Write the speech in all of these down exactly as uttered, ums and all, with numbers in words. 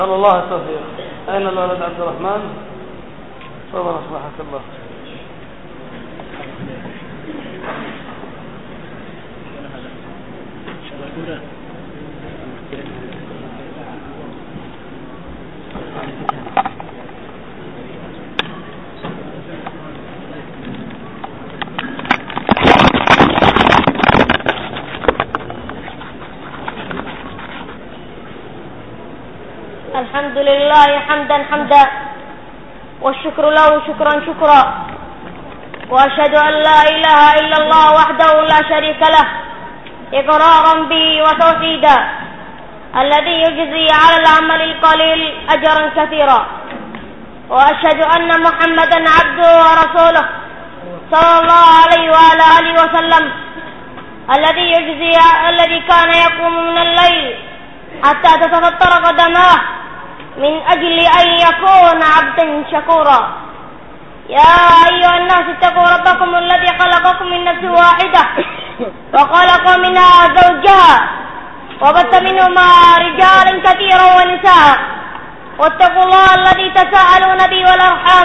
نسأل الله التوفيق. أين الولد عبد الرحمن؟ تفضل أصلحك الله. الحمد لله حمدا حمدا والشكر له شكرا شكرا وأشهد أن لا إله إلا الله وحده لا شريك له إقرارا به وتوحيدا الذي يجزي على العمل القليل أجرا كثيرا وأشهد أن محمدا عبده ورسوله صلى الله عليه وعلى آله وسلم الذي يجزي الذي كان يقوم من الليل حتى تتفطر قدماه من أجل أن يكون عبدا شكورا. يا أيها الناس اتقوا ربكم الذي خلقكم من نفس واحدة وخلق منها زوجها وبث منهما رجالا كثيرا ونساء واتقوا الله الذي تساءلون به والأرحام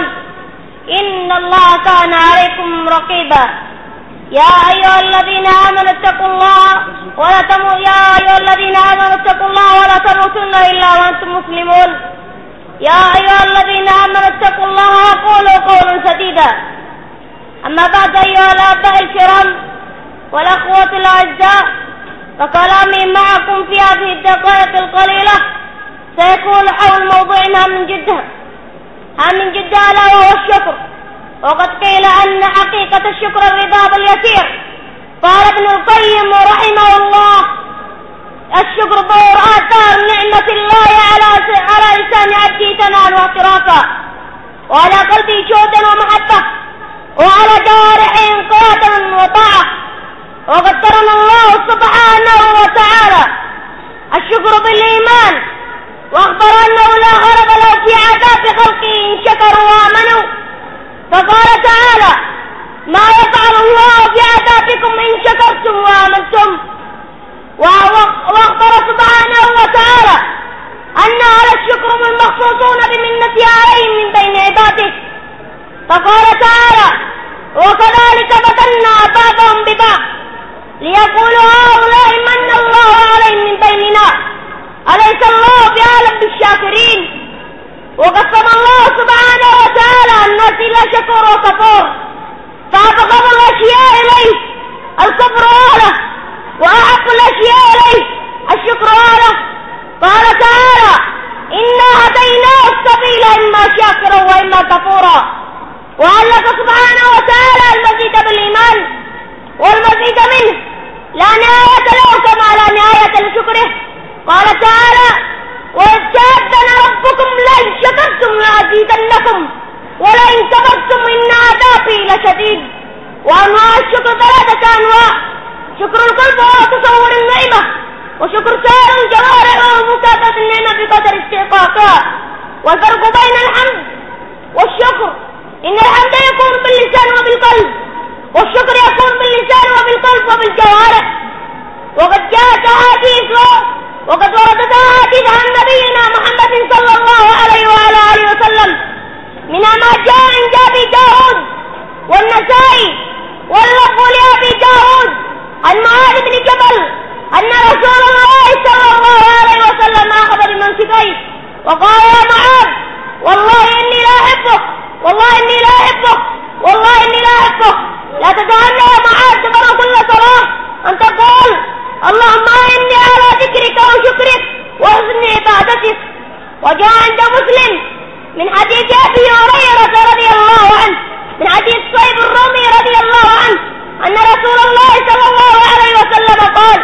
إن الله كان عليكم رقيبا. يا أيها الذين آمنوا اتقوا الله ولا تمو يا أيها الذين آمنوا اتقوا الله ولا تموتن إلا وأنتم مسلمون. يا أيها الذين آمنوا اتقوا الله وقولوا قولا سديدا. أما بعد أيها الآباء الكرام والأخوة الأعزاء، فكلامي معكم في هذه الدقائق القليلة سيكون حول موضوع هام جدا هام جدا ألا وهو الشكر. وقد قيل أن حقيقة الشكر الرضا باليسير. قال ابن القيم رحمه الله: الشكر ظهور آثار نعمة الله على على لسان عبده ثناء واعترافا، وعلى قلبه جودا ومحبة، وعلى جوارحه انقيادا وطاعة. وقد قرن الله سبحانه وتعالى الشكر بالإيمان، وأخبر أنه لا غرض له في عذاب خلقه إن شكروا وآمنوا. فقال تعالى: ما يفعل الله في عذابكم إن شكرتم وآمنتم. وأخبر سبحانه وتعالى أن أهل الشكر هم المخصوصون بمنته عليهم من بين عباده. فقال تعالى: وكذلك فتنا بعضهم ببعض ليقولوا هؤلاء من الله عليهم من بيننا أليس الله بعالم بالشاكرين. وقسم الله سبحانه وتعالى الناس إلى شكور وكفور، فأبغض الأشياء إليه الكفر أهله، وأحب الأشياء إليه الشكر أهله. قال تعالى: إنا هديناه السبيل إما شاكرا وإما كفورا. وعلق سبحانه وتعالى المزيد بالإيمان والمزيد منه لا نهاية له كما لا نهاية لشكره. قال تعالى: وإذ تأذن ربكم لئن شكرتم لأزيدنكم ولئن كفرتم إن عذابي لشديد. وأنواع الشكر ثلاثة أنواع: شكر القلب وهو تصور النعمة، وشكر سائر الجوارح وهو مكافأة النعمة بقدر استحقاقها. والفرق بين الحمد والشكر إن الحمد يكون باللسان وبالقلب، والشكر يكون باللسان وبالقلب وبالجوارح. وقد جاءت أحاديث وقد وردت أحاديث عن نبينا محمد صلى الله عليه وعلى آله وسلم، منها ما جاء عند أبي داود والنسائي واللفظ لأبي داود عن معاذ بن جبل أن رسول الله صلى الله عليه وسلم أخذ بمنكبيه وقال: يا معاذ، والله إني لا أحبك، والله إني لا أحبك، والله إني لا أحبك. لا تتعنى يا معاذ دبر كل صلاة أن تقول: اللهم إني على ذكرك وشكرك وحسن عبادتك. وجاء عند مسلم من حديث أبي هريرة رضي الله عنه من حديث صهيب الرومي رضي الله عنه أن رسول الله صلى الله عليه وسلم قال: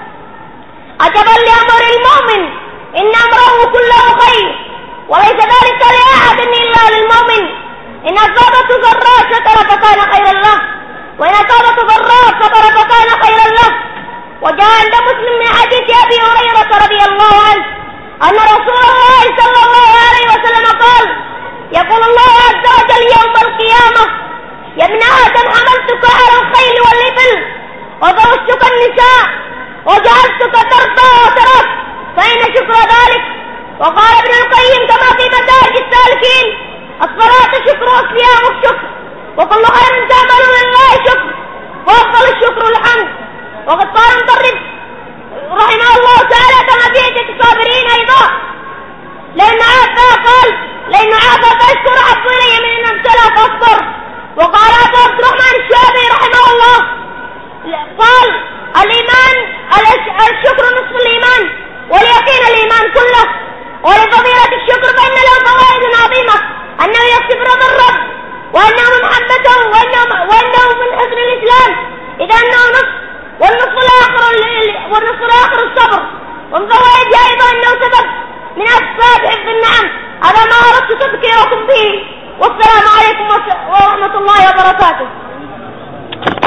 عجبا لأمر المؤمن إن أمره كله خير وليس ذلك لأحد إلا للمؤمن. إن أصابته ضراء شكر فكان خيرا له، وإن أصابته ضراء صبر فكان خيرا له. وجاء عند مسلم من حديث أبي هريرة رضي الله عنه أن رسول الله صلى الله عليه وسلم قال: يقول الله عز وجل يوم القيامة: يا ابن آدم حملتك على الخيل والإبل وزوجتك النساء وجعلتك ترضى وترك، فأين شكر ذلك؟ وقال ابن القيم كما في مدارج السالكين: الصلاة شكر والصيام الشكر، وكل خير تعمل لله شكر، وأفضل الشكر الحمد. وقد قال مطرب رحمه الله تعالى كما في عدة الصابرين أيضا: لأن عافى قال لأن عافى فاشكر أحب إلي من أن ابتلى فاصبر. وقال أبو عبد الرحمن الشافعي رحمه الله قال: الإيمان الشكر نصف الإيمان، واليقين الإيمان كله. ولفضيلة الشكر فإن له فوائد عظيمة: أنه يكسب رضا الرب، وأنه من محبته، وأنه, وأنه من حسن الإسلام، إذا أنه نصف، والنصف الآخر والنصف الآخر الصبر. ومن فوائده أيضا أنه سبب من أسباب حفظ النعم. هذا ما أردت تذكيركم به، والسلام عليكم ورحمة الله وبركاته.